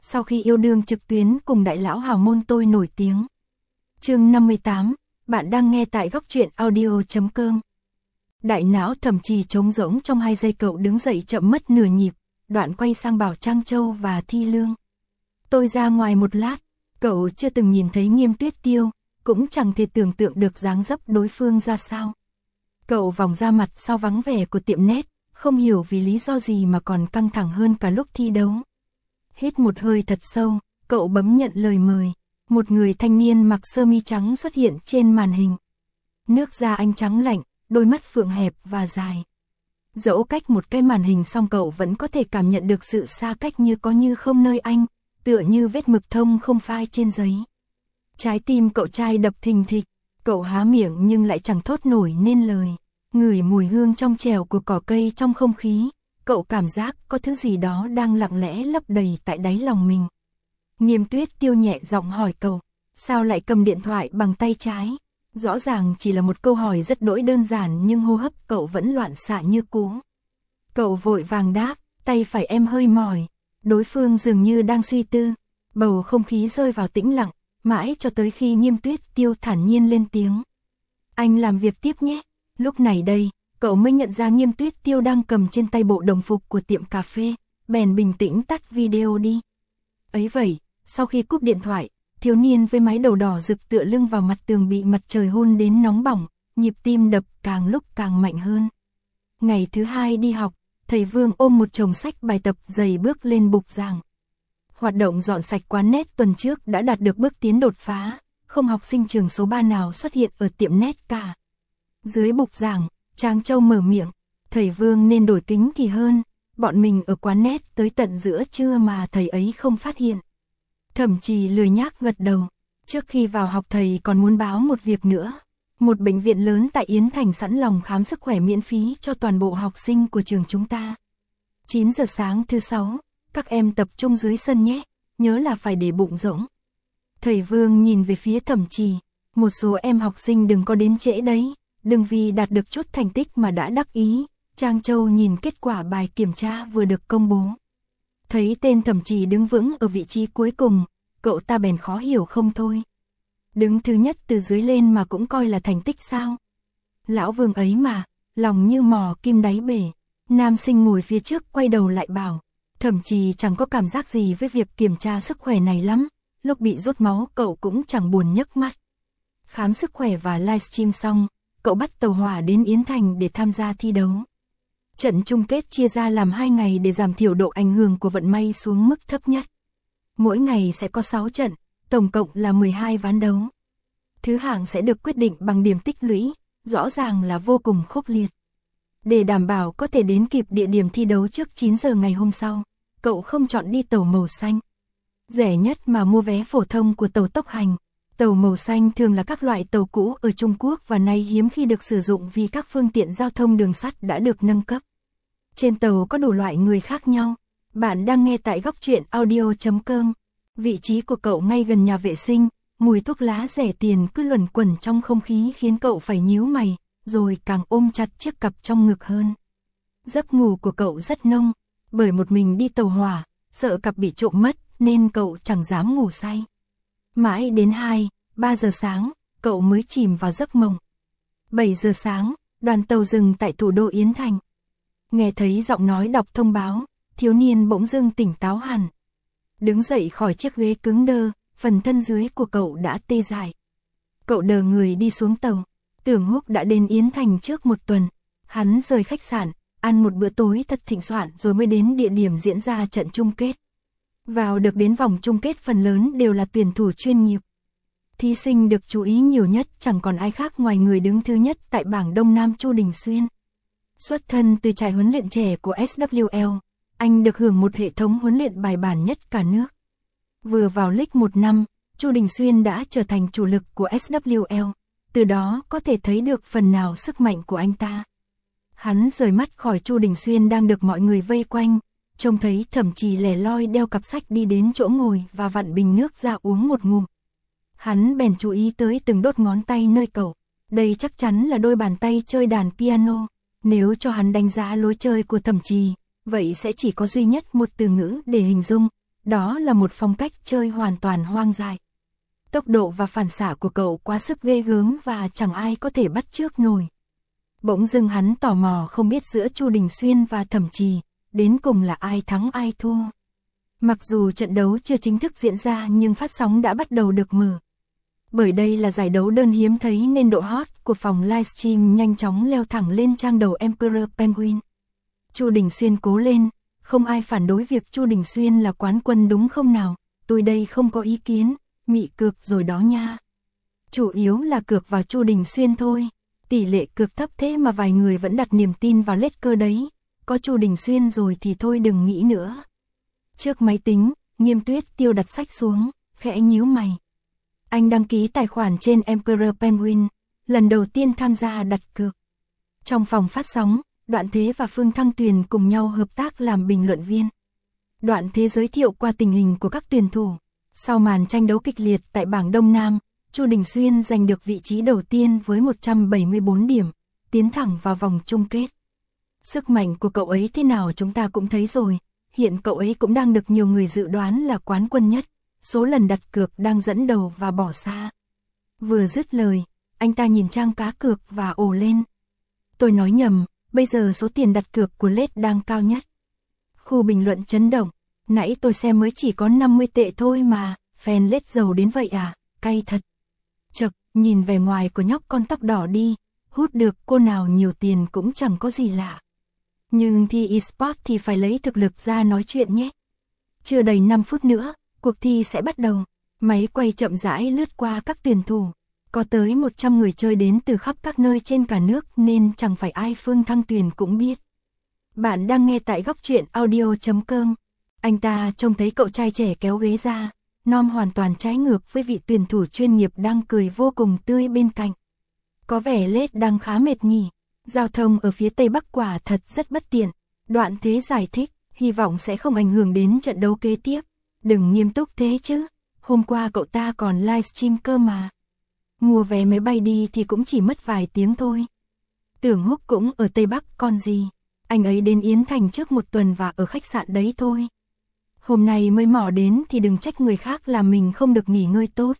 sau khi yêu đương trực tuyến cùng đại lão hào môn tôi nổi tiếng. Chương 58, bạn đang nghe tại góc truyện audio.com. Đại não Thẩm Trì trống rỗng trong 2 giây, cậu đứng dậy chậm mất nửa nhịp, đoạn quay sang bảo Trang Châu và Thi Lương. Tôi ra ngoài một lát. Cậu chưa từng nhìn thấy Nghiêm Tuyết Tiêu, cũng chẳng thể tưởng tượng được dáng dấp đối phương ra sao. Cậu vòng ra mặt sau vắng vẻ của tiệm nét, không hiểu vì lý do gì mà còn căng thẳng hơn cả lúc thi đấu. Hít một hơi thật sâu, cậu bấm nhận lời mời. Một người thanh niên mặc sơ mi trắng xuất hiện trên màn hình. Nước da anh trắng lạnh, đôi mắt phượng hẹp và dài. Dẫu cách một cái màn hình song cậu vẫn có thể cảm nhận được sự xa cách như có như không nơi anh, tựa như vết mực thông không phai trên giấy. Trái tim cậu trai đập thình thịch, cậu há miệng nhưng lại chẳng thốt nổi nên lời. Ngửi mùi hương trong trẻo của cỏ cây trong không khí, cậu cảm giác có thứ gì đó đang lặng lẽ lấp đầy tại đáy lòng mình. Nghiêm Tuyết Tiêu nhẹ giọng hỏi cậu, sao lại cầm điện thoại bằng tay trái? Rõ ràng chỉ là một câu hỏi rất đỗi đơn giản nhưng hô hấp cậu vẫn loạn xạ như cú. Cậu vội vàng đáp, tay phải em hơi mỏi. Đối phương dường như đang suy tư, bầu không khí rơi vào tĩnh lặng, mãi cho tới khi Nghiêm Tuyết Tiêu thản nhiên lên tiếng. Anh làm việc tiếp nhé. Lúc này đây, cậu mới nhận ra Nghiêm Tuyết Tiêu đang cầm trên tay bộ đồng phục của tiệm cà phê, bèn bình tĩnh tắt video đi. Ấy vậy, sau khi cúp điện thoại, thiếu niên với mái đầu đỏ rực tựa lưng vào mặt tường bị mặt trời hôn đến nóng bỏng, nhịp tim đập càng lúc càng mạnh hơn. Ngày thứ 2 đi học, thầy Vương ôm một chồng sách bài tập dày bước lên bục giảng. Hoạt động dọn sạch quán nét tuần trước đã đạt được bước tiến đột phá, không học sinh trường số 3 nào xuất hiện ở tiệm nét cả. Dưới bục giảng, Trang Châu mở miệng, thầy Vương nên đổi kính thì hơn, bọn mình ở quán nét tới tận giữa trưa mà thầy ấy không phát hiện. Thẩm Trì lười nhác gật đầu, trước khi vào học thầy còn muốn báo một việc nữa. Một bệnh viện lớn tại Yến Thành sẵn lòng khám sức khỏe miễn phí cho toàn bộ học sinh của trường chúng ta. 9 giờ sáng thứ 6, các em tập trung dưới sân nhé, nhớ là phải để bụng rỗng. Thầy Vương nhìn về phía Thẩm Trì, một số em học sinh đừng có đến trễ đấy, đừng vì đạt được chút thành tích mà đã đắc ý. Trang Châu nhìn kết quả bài kiểm tra vừa được công bố. Thấy tên Thẩm Trì đứng vững ở vị trí cuối cùng, cậu ta bèn khó hiểu không thôi. Đứng thứ nhất từ dưới lên mà cũng coi là thành tích sao? Lão Vương ấy mà, lòng như mò kim đáy bể. Nam sinh ngồi phía trước quay đầu lại bảo, Thẩm Trì chẳng có cảm giác gì với việc kiểm tra sức khỏe này lắm, lúc bị rút máu cậu cũng chẳng buồn nhấc mắt. Khám sức khỏe và livestream xong, cậu bắt tàu hỏa đến Yến Thành để tham gia thi đấu. Trận chung kết chia ra làm 2 ngày để giảm thiểu độ ảnh hưởng của vận may xuống mức thấp nhất. Mỗi ngày sẽ có 6 trận, tổng cộng là 12 ván đấu. Thứ hạng sẽ được quyết định bằng điểm tích lũy, rõ ràng là vô cùng khốc liệt. Để đảm bảo có thể đến kịp địa điểm thi đấu trước 9 giờ ngày hôm sau, cậu không chọn đi tàu màu xanh. Rẻ nhất mà mua vé phổ thông của tàu tốc hành. Tàu màu xanh thường là các loại tàu cũ ở Trung Quốc và nay hiếm khi được sử dụng vì các phương tiện giao thông đường sắt đã được nâng cấp. Trên tàu có đủ loại người khác nhau. Bạn đang nghe tại góc truyện audio.com. Vị trí của cậu ngay gần nhà vệ sinh, mùi thuốc lá rẻ tiền cứ luẩn quẩn trong không khí khiến cậu phải nhíu mày, rồi càng ôm chặt chiếc cặp trong ngực hơn. Giấc ngủ của cậu rất nông, bởi một mình đi tàu hỏa, sợ cặp bị trộm mất nên cậu chẳng dám ngủ say. Mãi đến 2-3 giờ sáng, cậu mới chìm vào giấc mộng. 7 giờ sáng, đoàn tàu dừng tại thủ đô Yến Thành. Nghe thấy giọng nói đọc thông báo, thiếu niên bỗng dưng tỉnh táo hẳn. Đứng dậy khỏi chiếc ghế cứng đơ, phần thân dưới của cậu đã tê dại. Cậu đờ người đi xuống tàu. Tưởng Húc đã đến Yến Thành trước 1 tuần. Hắn rời khách sạn, ăn một bữa tối thật thịnh soạn rồi mới đến địa điểm diễn ra trận chung kết. Vào được đến vòng chung kết phần lớn đều là tuyển thủ chuyên nghiệp. Thí sinh được chú ý nhiều nhất chẳng còn ai khác ngoài người đứng thứ nhất tại bảng Đông Nam Chu Đình Xuyên. Xuất thân từ trại huấn luyện trẻ của SWL, anh được hưởng một hệ thống huấn luyện bài bản nhất cả nước. Vừa vào League 1 năm, Chu Đình Xuyên đã trở thành chủ lực của SWL, từ đó có thể thấy được phần nào sức mạnh của anh ta. Hắn rời mắt khỏi Chu Đình Xuyên đang được mọi người vây quanh, trông thấy Thẩm Trì lẻ loi đeo cặp sách đi đến chỗ ngồi và vặn bình nước ra uống một ngụm. Hắn bèn chú ý tới từng đốt ngón tay nơi cậu. Đây chắc chắn là đôi bàn tay chơi đàn piano. Nếu cho hắn đánh giá lối chơi của Thẩm Trì, vậy sẽ chỉ có duy nhất một từ ngữ để hình dung, đó là một phong cách chơi hoàn toàn hoang dại. Tốc độ và phản xạ của cậu quá sức ghê gớm và chẳng ai có thể bắt chước nổi. Bỗng dưng hắn tò mò không biết giữa Chu Đình Xuyên và Thẩm Trì, đến cùng là ai thắng ai thua. Mặc dù trận đấu chưa chính thức diễn ra nhưng phát sóng đã bắt đầu được mở. Bởi đây là giải đấu đơn hiếm thấy nên độ hot của phòng livestream nhanh chóng leo thẳng lên trang đầu Emperor Penguin. Chu Đình Xuyên cố lên, không ai phản đối việc Chu Đình Xuyên là quán quân đúng không nào, tôi đây không có ý kiến, mị cược rồi đó nha. Chủ yếu là cược vào Chu Đình Xuyên thôi, tỷ lệ cược thấp thế mà vài người vẫn đặt niềm tin vào lết cơ đấy, có Chu Đình Xuyên rồi thì thôi đừng nghĩ nữa. Trước máy tính, Nghiêm Tuyết Tiêu đặt sách xuống, khẽ nhíu mày. Anh đăng ký tài khoản trên Emperor Penguin, lần đầu tiên tham gia đặt cược. Trong phòng phát sóng, Đoạn Thế và Phương Thăng Tuyền cùng nhau hợp tác làm bình luận viên. Đoạn Thế giới thiệu qua tình hình của các tuyển thủ. Sau màn tranh đấu kịch liệt tại bảng Đông Nam, Chu Đình Xuyên giành được vị trí đầu tiên với 174 điểm, tiến thẳng vào vòng chung kết. Sức mạnh của cậu ấy thế nào chúng ta cũng thấy rồi, hiện cậu ấy cũng đang được nhiều người dự đoán là quán quân nhất, số lần đặt cược đang dẫn đầu và bỏ xa. Vừa dứt lời, anh ta nhìn trang cá cược và ồ lên. Tôi nói nhầm, bây giờ số tiền đặt cược của lết đang cao nhất. Khu bình luận chấn động, nãy tôi xem mới chỉ có 50 tệ thôi mà, fan lết giàu đến vậy à, cay thật. Chật, nhìn vẻ ngoài của nhóc con tóc đỏ đi, hút được cô nào nhiều tiền cũng chẳng có gì lạ. Nhưng thi eSport thì phải lấy thực lực ra nói chuyện nhé. Chưa đầy 5 phút nữa, cuộc thi sẽ bắt đầu. Máy quay chậm rãi lướt qua các tuyển thủ. Có tới 100 người chơi đến từ khắp các nơi trên cả nước nên chẳng phải ai Phương Thăng Tuyền cũng biết. Bạn đang nghe tại góc truyện audio.com. Anh ta trông thấy cậu trai trẻ kéo ghế ra, nom hoàn toàn trái ngược với vị tuyển thủ chuyên nghiệp đang cười vô cùng tươi bên cạnh. Có vẻ lết đang khá mệt nhỉ. Giao thông ở phía Tây Bắc quả thật rất bất tiện. Đoạn Thế giải thích, hy vọng sẽ không ảnh hưởng đến trận đấu kế tiếp. Đừng nghiêm túc thế chứ, hôm qua cậu ta còn livestream cơ mà. Mua vé máy bay đi thì cũng chỉ mất vài tiếng thôi. Tưởng Húc cũng ở Tây Bắc còn gì. Anh ấy đến Yến Thành trước một tuần và ở khách sạn đấy thôi. Hôm nay mới mò đến thì đừng trách người khác là mình không được nghỉ ngơi tốt.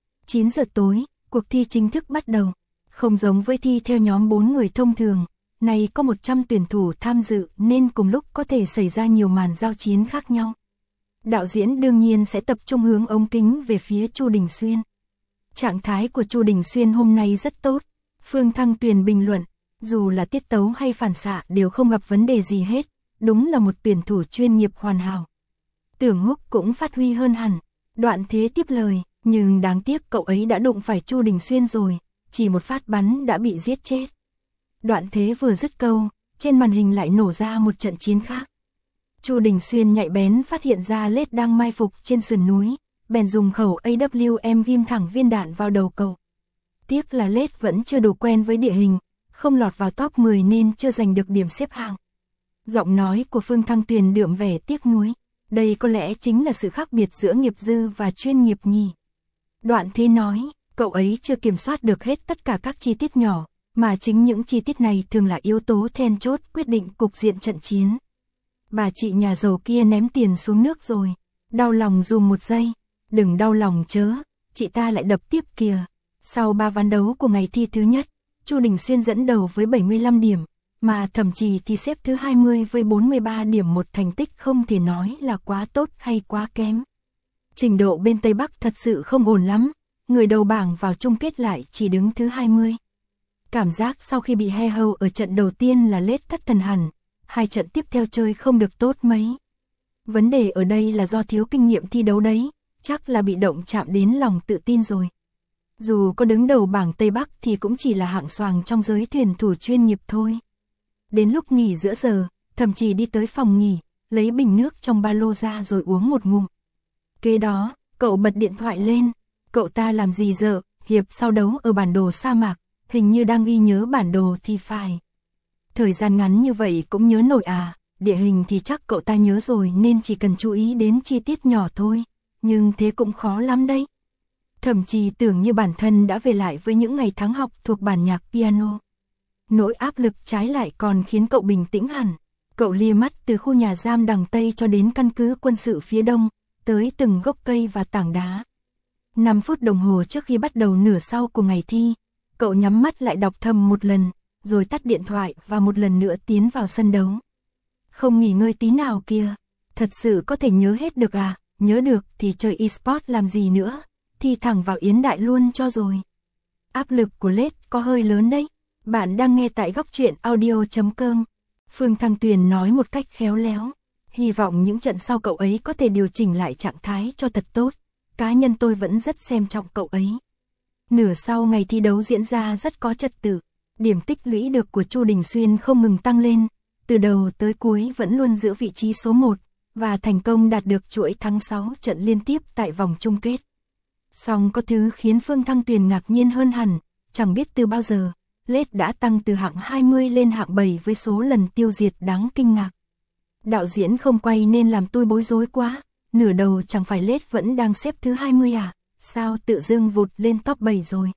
9 giờ tối, cuộc thi chính thức bắt đầu. Không giống với thi theo nhóm 4 người thông thường, này có 100 tuyển thủ tham dự nên cùng lúc có thể xảy ra nhiều màn giao chiến khác nhau. Đạo diễn đương nhiên sẽ tập trung hướng ống kính về phía Chu Đình Xuyên. Trạng thái của Chu Đình Xuyên hôm nay rất tốt. Phương Thăng Tuyền bình luận, dù là tiết tấu hay phản xạ đều không gặp vấn đề gì hết, đúng là một tuyển thủ chuyên nghiệp hoàn hảo. Tưởng Húc cũng phát huy hơn hẳn. Đoạn Thế tiếp lời, nhưng đáng tiếc cậu ấy đã đụng phải Chu Đình Xuyên rồi, chỉ một phát bắn đã bị giết chết. Đoạn Thế vừa dứt câu, trên màn hình lại nổ ra một trận chiến khác. Chu Đình Xuyên nhạy bén phát hiện ra lết đang mai phục trên sườn núi, bèn dùng khẩu AWM ghim thẳng viên đạn vào đầu cậu. Tiếc là lết vẫn chưa đủ quen với địa hình, không lọt vào top 10 nên chưa giành được điểm xếp hạng. Giọng nói của Phương Thăng Tuyền đượm vẻ tiếc nuối. Đây có lẽ chính là sự khác biệt giữa nghiệp dư và chuyên nghiệp nhỉ. Đoạn Thế nói, cậu ấy chưa kiểm soát được hết tất cả các chi tiết nhỏ, mà chính những chi tiết này thường là yếu tố then chốt quyết định cục diện trận chiến. Bà chị nhà giàu kia ném tiền xuống nước rồi. Đau lòng dùm một giây. Đừng đau lòng chớ, chị ta lại đập tiếp kìa. Sau 3 ván đấu của ngày thi thứ nhất, Chu Đình Xuyên dẫn đầu với 75 điểm, mà Thẩm Trì thì xếp thứ 20 với 43 điểm, một thành tích không thể nói là quá tốt hay quá kém. Trình độ bên Tây Bắc thật sự không ổn lắm, người đầu bảng vào chung kết lại chỉ đứng thứ 20. Cảm giác sau khi bị he hâu ở trận đầu tiên là lết thất thần hẳn, 2 trận tiếp theo chơi không được tốt mấy. Vấn đề ở đây là do thiếu kinh nghiệm thi đấu đấy, chắc là bị động chạm đến lòng tự tin rồi. Dù có đứng đầu bảng Tây Bắc thì cũng chỉ là hạng xoàng trong giới thuyền thủ chuyên nghiệp thôi. Đến lúc nghỉ giữa giờ, Thẩm Trì đi tới phòng nghỉ, lấy bình nước trong ba lô ra rồi uống một ngụm. Kế đó, cậu bật điện thoại lên. Cậu ta làm gì giờ, hiệp sau đấu ở bản đồ sa mạc, hình như đang ghi nhớ bản đồ thì phải. Thời gian ngắn như vậy cũng nhớ nổi à, địa hình thì chắc cậu ta nhớ rồi nên chỉ cần chú ý đến chi tiết nhỏ thôi, nhưng thế cũng khó lắm đấy. Thẩm Trì tưởng như bản thân đã về lại với những ngày tháng học thuộc bản nhạc piano. Nỗi áp lực trái lại còn khiến cậu bình tĩnh hẳn. Cậu lia mắt từ khu nhà giam đằng Tây cho đến căn cứ quân sự phía Đông, tới từng gốc cây và tảng đá. 5 phút đồng hồ trước khi bắt đầu nửa sau của ngày thi, cậu nhắm mắt lại đọc thầm một lần, rồi tắt điện thoại và một lần nữa tiến vào sân đấu. Không nghỉ ngơi tí nào kìa, thật sự có thể nhớ hết được à, nhớ được thì chơi eSport làm gì nữa, thi thẳng vào Yến Đại luôn cho rồi. Áp lực của Lết có hơi lớn đấy. Bạn đang nghe tại góc truyện audio.com. Phương Thăng Tuyền nói một cách khéo léo. Hy vọng những trận sau cậu ấy có thể điều chỉnh lại trạng thái cho thật tốt. Cá nhân tôi vẫn rất xem trọng cậu ấy. Nửa sau ngày thi đấu diễn ra rất có trật tự. Điểm tích lũy được của Chu Đình Xuyên không ngừng tăng lên. Từ đầu tới cuối vẫn luôn giữ vị trí số 1. Và thành công đạt được chuỗi thắng 6 trận liên tiếp tại vòng chung kết. Song có thứ khiến Phương Thăng Tuyền ngạc nhiên hơn hẳn. Chẳng biết từ bao giờ, Lết đã tăng từ hạng 20 lên hạng 7 với số lần tiêu diệt đáng kinh ngạc. Đạo diễn không quay nên làm tôi bối rối quá. Nửa đầu chẳng phải Lết vẫn đang xếp thứ 20 à? Sao tự dưng vụt lên top 7 rồi?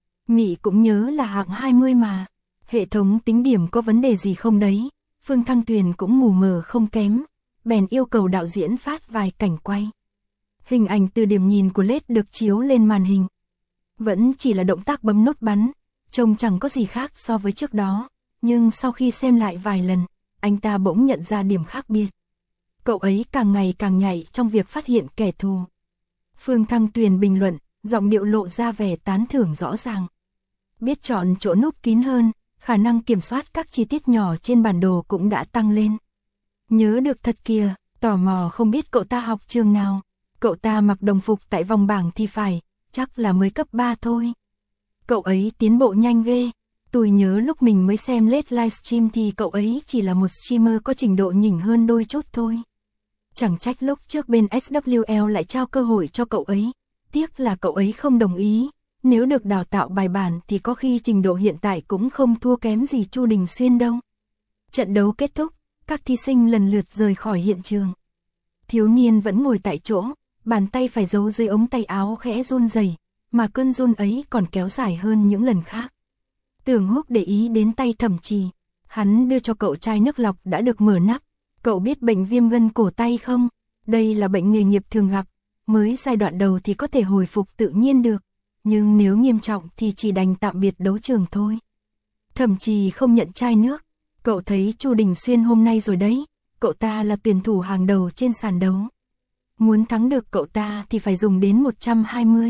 Mị cũng nhớ là hạng 20 mà. Hệ thống tính điểm có vấn đề gì không đấy? Phương Thăng Tuyền cũng mù mờ không kém. Bèn yêu cầu đạo diễn phát vài cảnh quay. Hình ảnh từ điểm nhìn của Lết được chiếu lên màn hình. Vẫn chỉ là động tác bấm nút bắn, trông chẳng có gì khác so với trước đó. Nhưng sau khi xem lại vài lần, anh ta bỗng nhận ra điểm khác biệt. Cậu ấy càng ngày càng nhạy trong việc phát hiện kẻ thù. Phương Thăng Tuyền bình luận, giọng điệu lộ ra vẻ tán thưởng rõ ràng. Biết chọn chỗ núp kín hơn, khả năng kiểm soát các chi tiết nhỏ trên bản đồ cũng đã tăng lên. Nhớ được thật kìa, tò mò không biết cậu ta học trường nào. Cậu ta mặc đồng phục tại vòng bảng thì phải, chắc là mới cấp 3 thôi. Cậu ấy tiến bộ nhanh ghê. Tôi nhớ lúc mình mới xem Lết livestream thì cậu ấy chỉ là một streamer có trình độ nhỉnh hơn đôi chút thôi. Chẳng trách lúc trước bên SWL lại trao cơ hội cho cậu ấy. Tiếc là cậu ấy không đồng ý. Nếu được đào tạo bài bản thì có khi trình độ hiện tại cũng không thua kém gì Chu Đình Xuyên đâu. Trận đấu kết thúc, các thí sinh lần lượt rời khỏi hiện trường. Thiếu niên vẫn ngồi tại chỗ, bàn tay phải giấu dưới ống tay áo khẽ run rẩy, mà cơn run ấy còn kéo dài hơn những lần khác. Tưởng Húc để ý đến tay Thẩm Trì, hắn đưa cho cậu chai nước lọc đã được mở nắp. Cậu biết bệnh viêm gân cổ tay không? Đây là bệnh nghề nghiệp thường gặp, mới giai đoạn đầu thì có thể hồi phục tự nhiên được, nhưng nếu nghiêm trọng thì chỉ đành tạm biệt đấu trường thôi. Thẩm Trì không nhận chai nước, cậu thấy Chu Đình Xuyên hôm nay rồi đấy, cậu ta là tuyển thủ hàng đầu trên sàn đấu. Muốn thắng được cậu ta thì phải dùng đến 120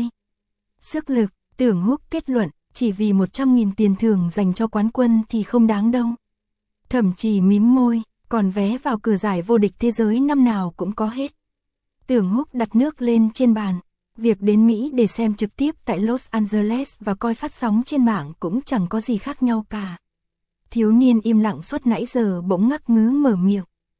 sức lực. Tưởng Húc kết luận, chỉ vì 100.000 tiền thưởng dành cho quán quân thì không đáng đâu. Thẩm Trì mím môi, còn vé vào cửa giải vô địch thế giới năm nào cũng có hết. Tưởng Húc đặt nước lên trên bàn. Việc đến Mỹ để xem trực tiếp tại Los Angeles và coi phát sóng trên mạng cũng chẳng có gì khác nhau cả. Thiếu niên im lặng suốt nãy giờ bỗng ngắc ngứ mở miệng.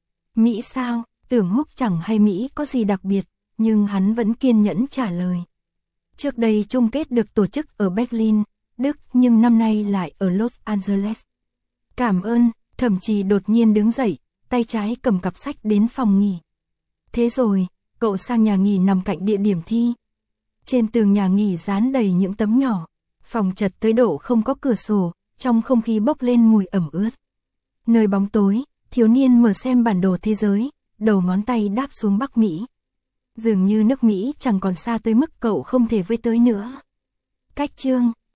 Mỹ sao? Tưởng Húc chẳng hay Mỹ có gì đặc biệt, nhưng hắn vẫn kiên nhẫn trả lời. Trước đây chung kết được tổ chức ở Berlin, Đức, nhưng năm nay lại ở Los Angeles. Cảm ơn. Thẩm Trì đột nhiên đứng dậy, tay trái cầm cặp sách đến phòng nghỉ. Thế rồi, cậu sang nhà nghỉ nằm cạnh địa điểm thi. Trên tường nhà nghỉ dán đầy những tấm nhỏ, phòng chật tới độ không có cửa sổ, trong không khí bốc lên mùi ẩm ướt. Nơi bóng tối, thiếu niên mở xem bản đồ thế giới, đầu ngón tay đáp xuống Bắc Mỹ. Dường như nước Mỹ chẳng còn xa tới mức cậu không thể với tới nữa. Cách chương